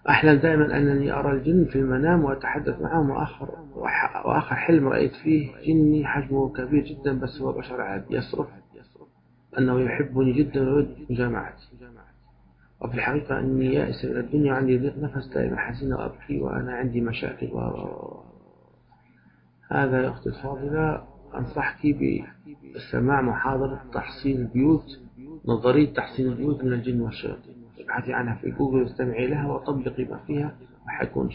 أحلم دائما أنني أرى الجن في المنام وأتحدث معهم، وآخر حلم رأيت فيه جني حجمه كبير جدا بس هو بشر عادي يصرخ أنه يحبني جدا ويريد مجامعتي. وفي الحقيقة أني يائس من الدنيا وعندي ضيق نفس، دائما حزين وأبكي وأنا عندي مشاكل هذا يا أختي الفاضلة أنصحك بسماع محاضرة تحصين البيوت، نظرية تحصين البيوت من الجن والشياطين. ابحثي عنها في جوجل واستمعي لها وطبقي ما فيها، وحيكون